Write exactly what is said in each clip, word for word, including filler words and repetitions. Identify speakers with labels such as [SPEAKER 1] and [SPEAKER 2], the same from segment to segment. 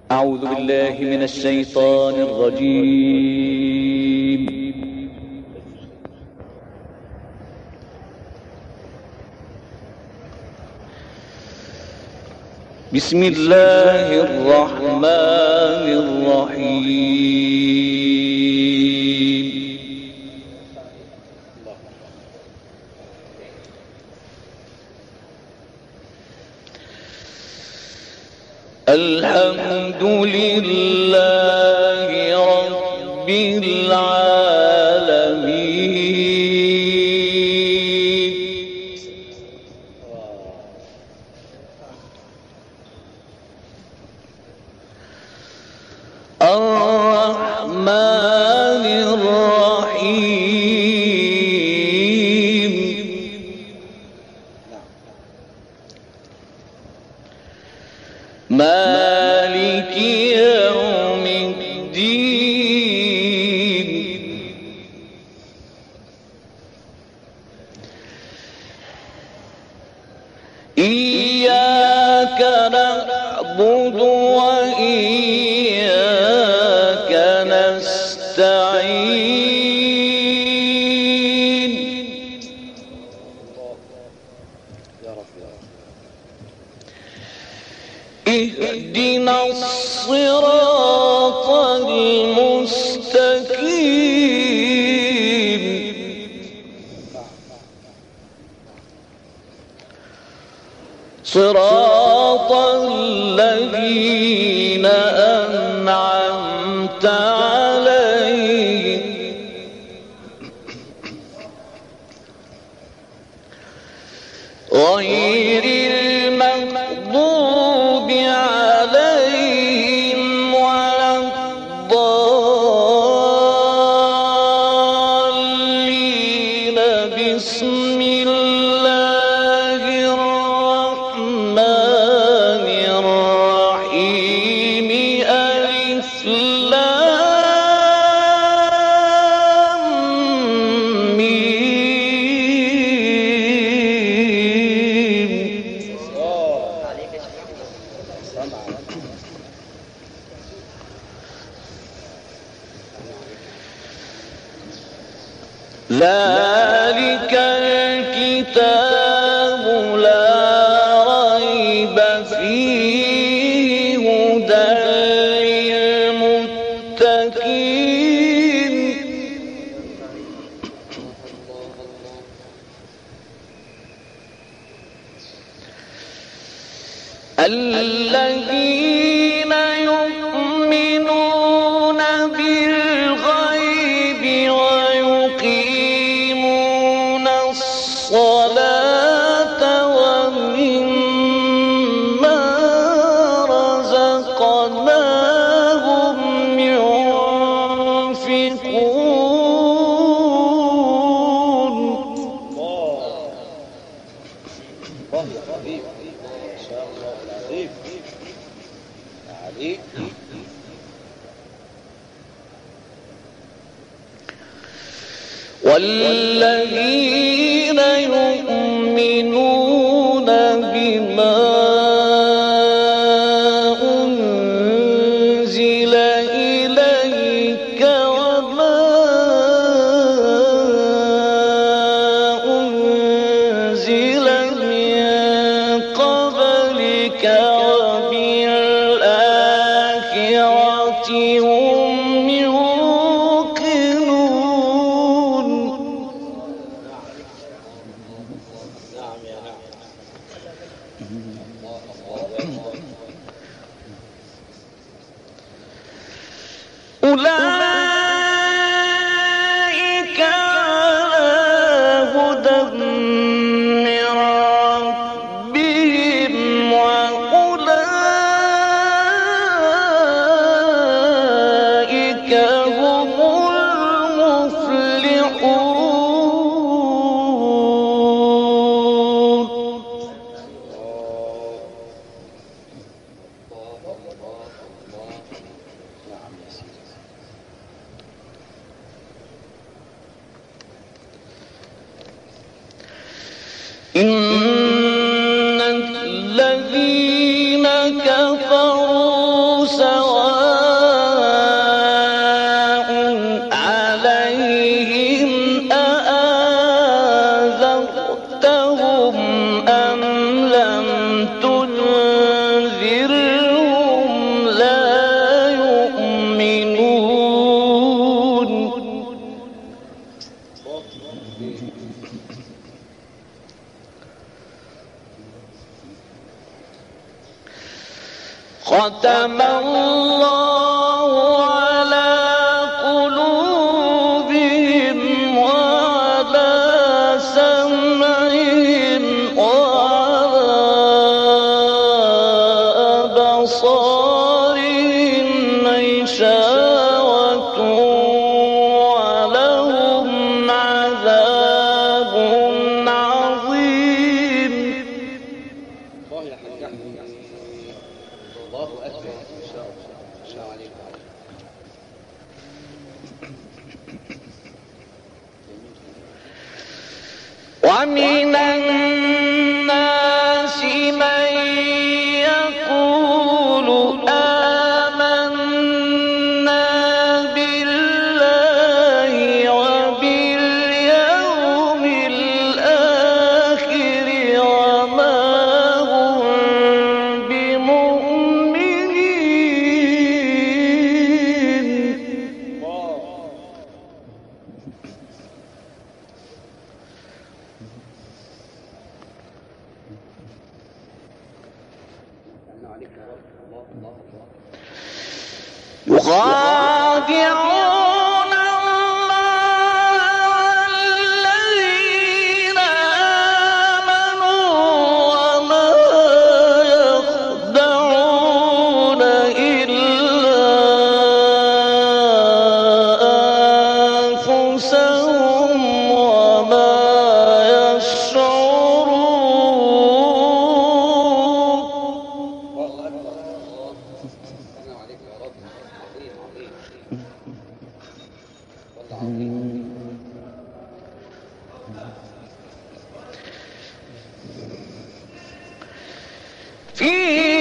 [SPEAKER 1] أعوذ بالله من الشيطان الرجيم. بسم الله الرحمن الرحيم. الحمد لله رب العالمين. الرحمن الرحيم. مالك يوم الدين. إياك نعبد وإياك نستعين. اهدنا الصراط المستقيم. صراط الذين أنعمت عليهم غير المغضوب عليهم ولا الضالين. بسم الله الرحمن الرحيم. ألف لام ميم. ذلك الكتاب لا ريب فيه هدى للمتقين. الذين يؤمنون بالغيب ويقيمون الصلاة ومما رزقناهم ينفقون. والذين يؤمنون بما أنزل إليك وما أنزل من قبلك وبالآخرة هم يوقنون. أولئك على هدى من ربهم وأولئك هم المفلحون. ختم الله على قلوبهم وعلى سمعهم وعلى أبصارهم غشاوة ولهم عذاب عظيم.
[SPEAKER 2] الله يا حاج أحمد. الله أكبر. إن شاء الله. إن شاء الله عليك.
[SPEAKER 1] ومن الناس من يقول آمنا بالله وباليوم الآخر وما هم بمؤمنين. يخادعون الله والذين آمنوا وما يخدعون إلا أنفسهم وما في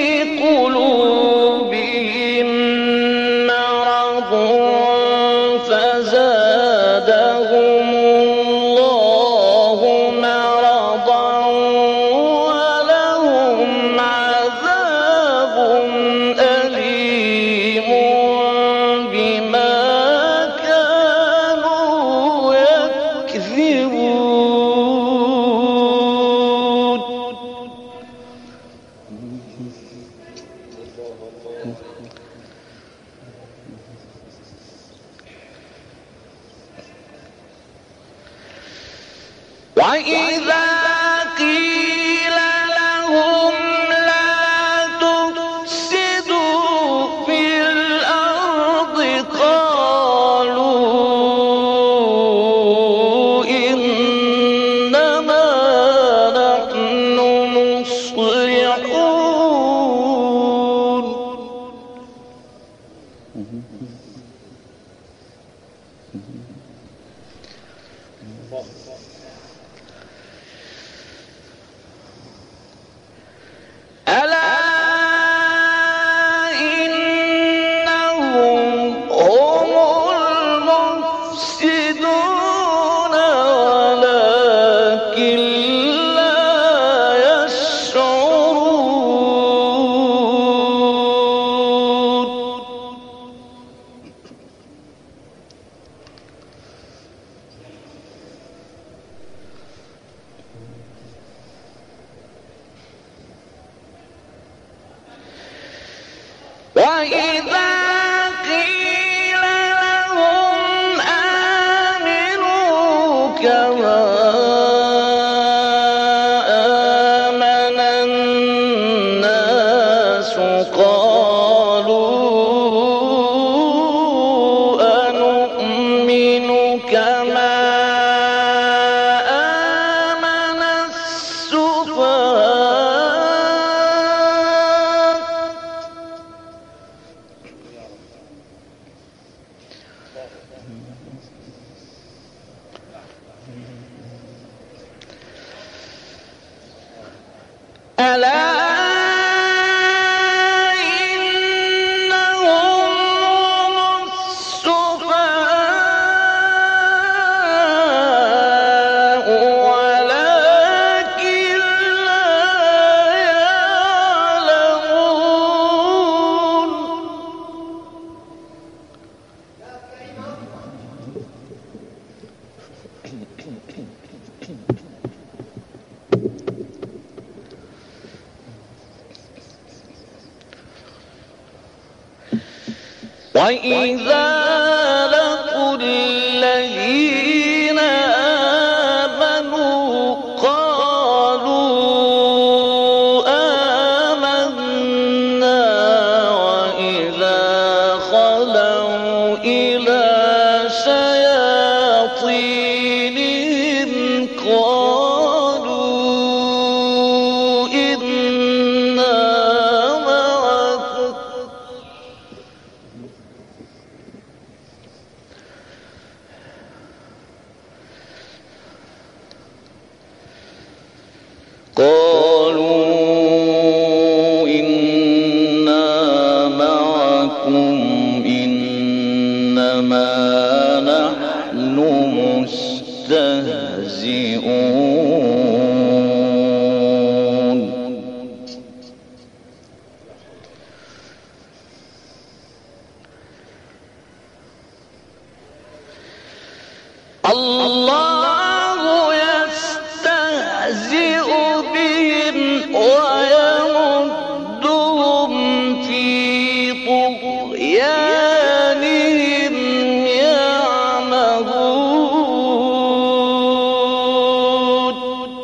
[SPEAKER 1] قلوبهم مرض فزادهم الله مرضا ولهم عذاب أليم بما كانوا يكذبون. وإذا قيل لهم لا تفسدوا في الأرض قالوا إنما نحن مصلحون. ألا إنهم هم المفسدون ولكن لا يشعرون. وإذا قيل لهم آمنوا كما آمن الناس قالوا أنؤمن كما آمن السفهاء وإذا لقوا الذين آمنوا قالوا آمنا وإذا خلوا إلى شياطينهم قالوا إنا معكم قالوا إنا معكم إنما نحن مستهزئون الله يستهزئ بهم ويمدهم في طغيانهم يعمهون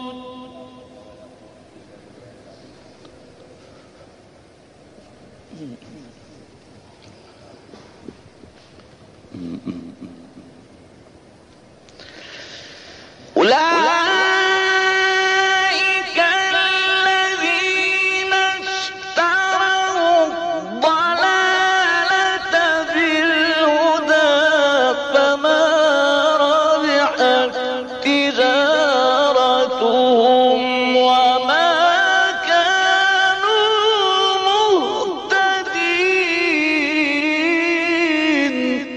[SPEAKER 1] أولئك الذين اشتروا الضلالة بالهدى فما ربحت تجارتهم وما كانوا مهتدين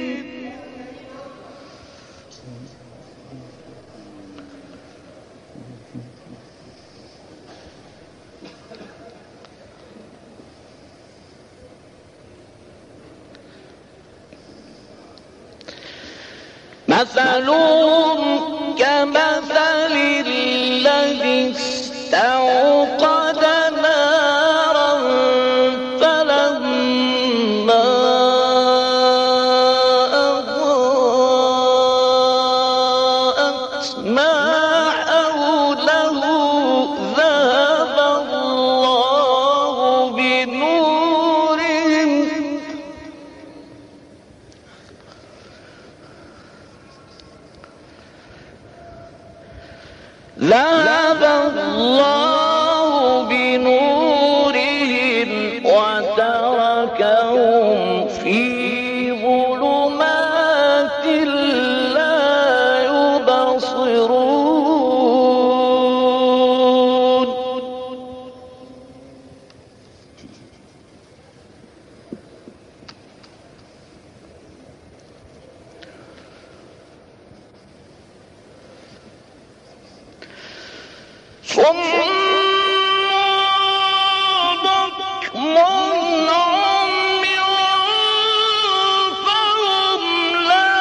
[SPEAKER 1] مثلهم كمثل الذي استوقد نارا فلما أضاءت ما حوله ذهب الله بنورهم ذهب الله بنورهم وتركهم في ظلمات لا يبصرون صم بكم عمي فهم لا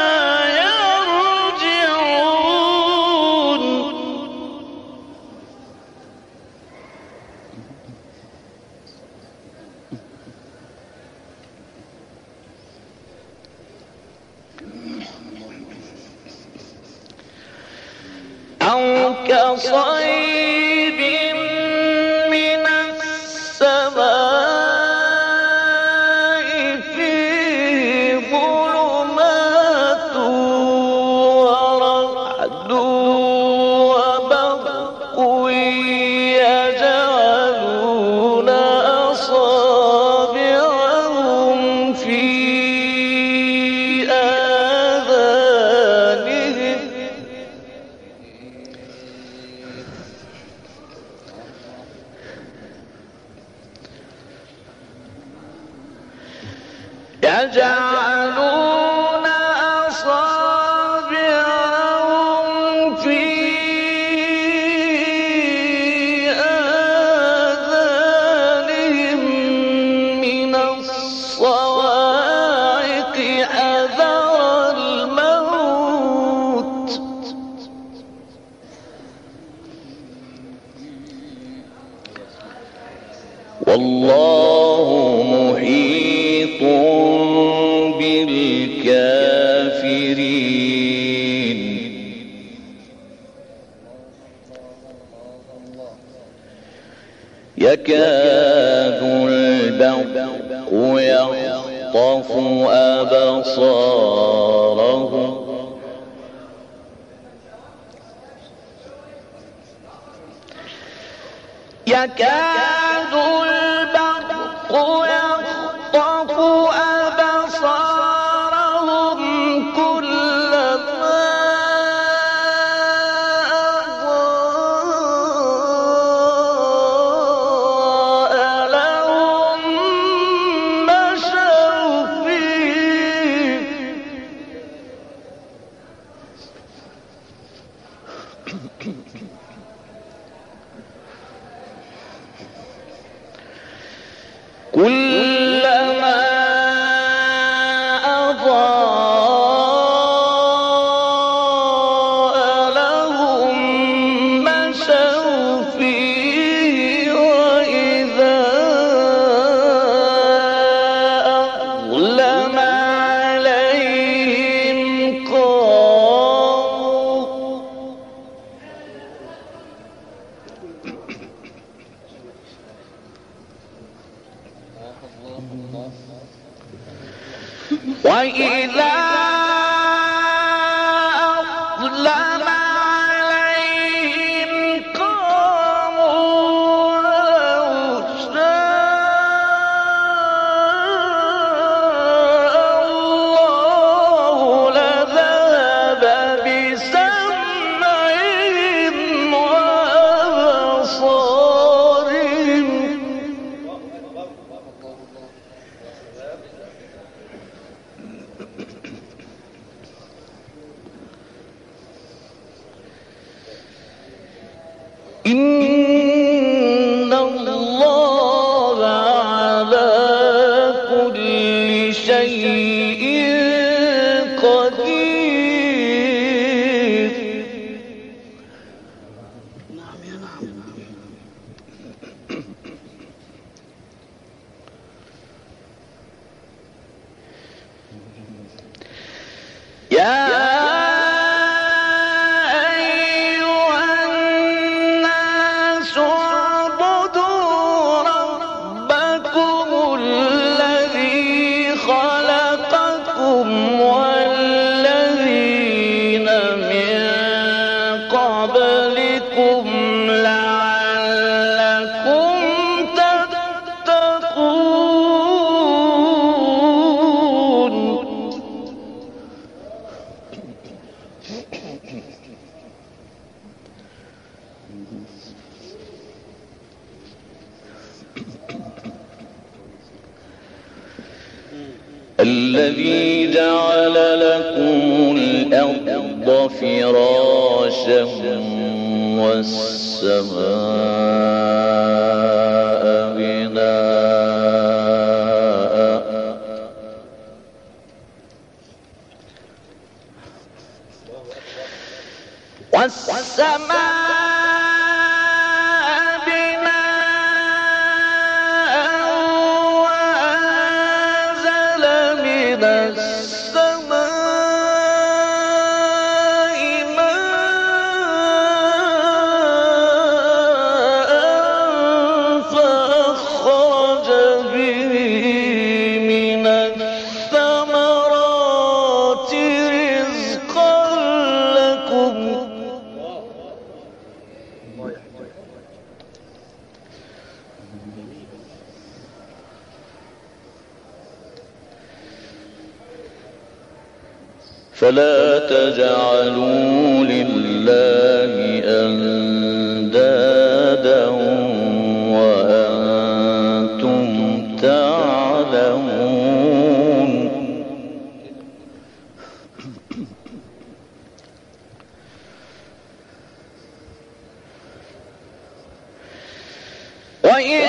[SPEAKER 1] يرجعون أو كصيب من السماء فيه ظلمات ورعد وبرق يجعلون أصابعهم في آذانهم يجعلون أصابعهم في آذانهم من الصواعق حذر الموت والله محيط يخطف أبصارهم يكاد البرق يخطف أبصارهم كلما أضاء لهم مشوا فيه كلما أضاء لهم مشوا فيه وإذا أظلم عليهم قاموا وإذا أظلم عليهم قاموا ولو شاء الله لذهب بسمعهم وأبصارهم إن الله على كل شيء قدير. نعم يا نعم. يا الذي جعل لكم الأرض فراشا والسماء بناء والسماء فلا تجعلوا لله أندادا وأنتم تعلمون. وإن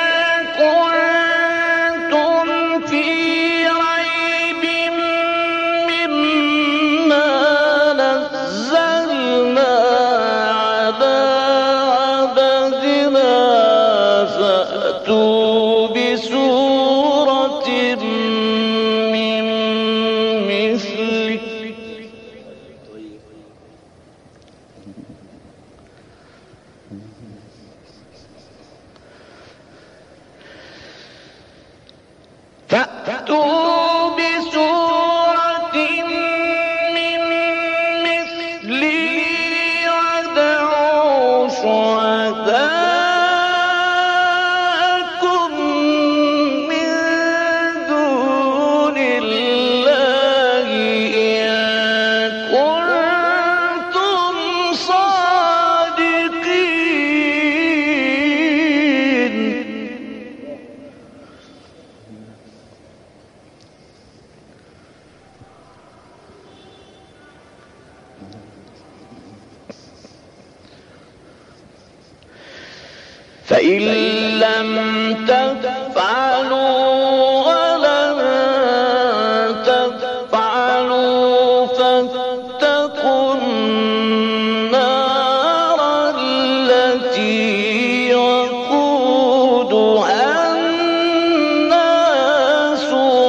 [SPEAKER 1] كنتم في ريب مما نزلنا على عبدنا فأتوا بسورة من مثله فأتوا فإن لم تفعلوا ولن تفعلوا فاتقوا النار التي وقودها الناس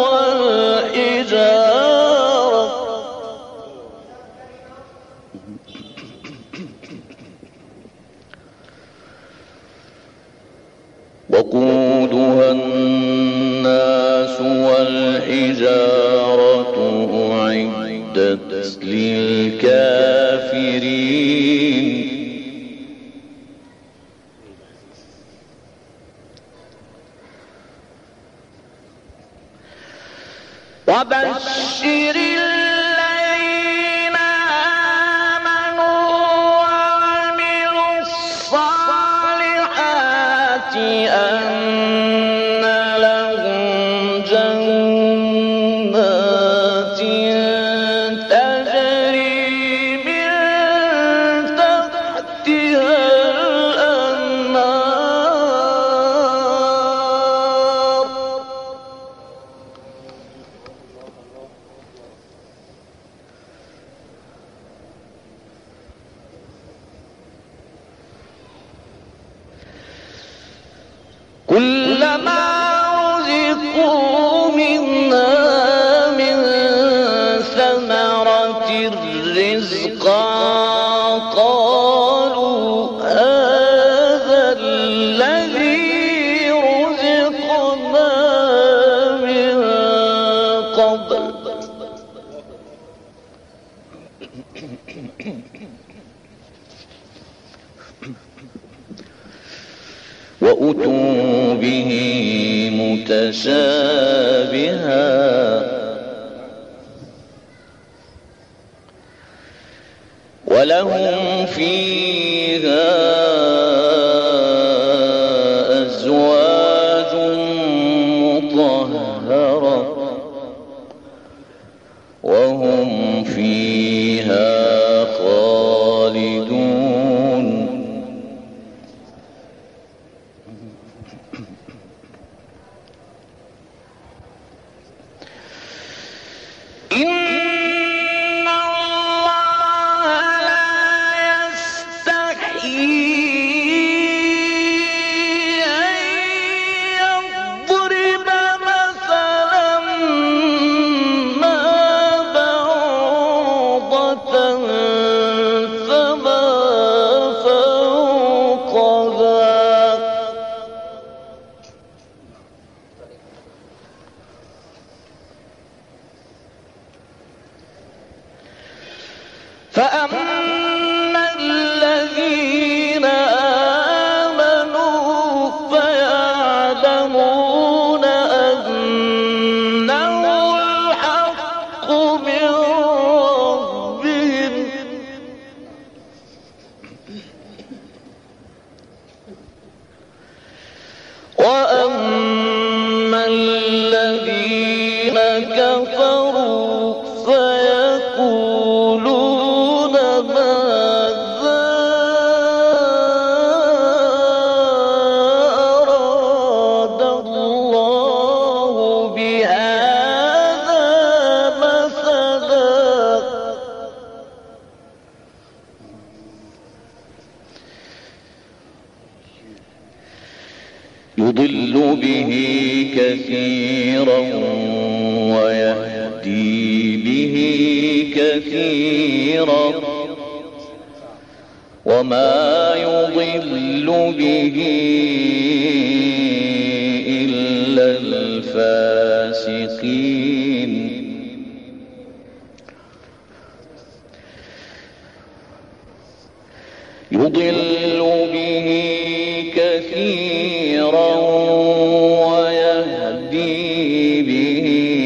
[SPEAKER 1] والحجارة وقودها الناس والحجارة أعدت للكافرين وبشر الذين آمنوا وعملوا الصالحات أن لهم جنات تجري من تحتها الأنهار كلما رزقوا منها من ثمرة رزقا قالوا هذا الذي رزقنا من قبل وأتوا به متشابها ولهم فيها أزواج مطهرة وهم فيها خالدون إن الله لا يستحيي أن يضرب مثلا ما بعوضة فما فوقها فأما الذين آمنوا فيعلمون أنه الحق من ربهم وأما الذين كفروا فيقولون ماذا أراد الله بهذا مثلا يضل به كثيرا ويهدي به كثيرا وما يضل به إلا الفاسقين يضل به كثيرا ويهدي به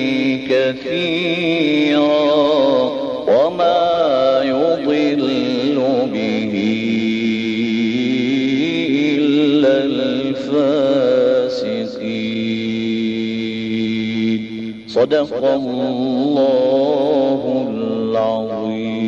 [SPEAKER 1] كثيرا وما يضل به إلا الفاسقين. صدق الله العظيم.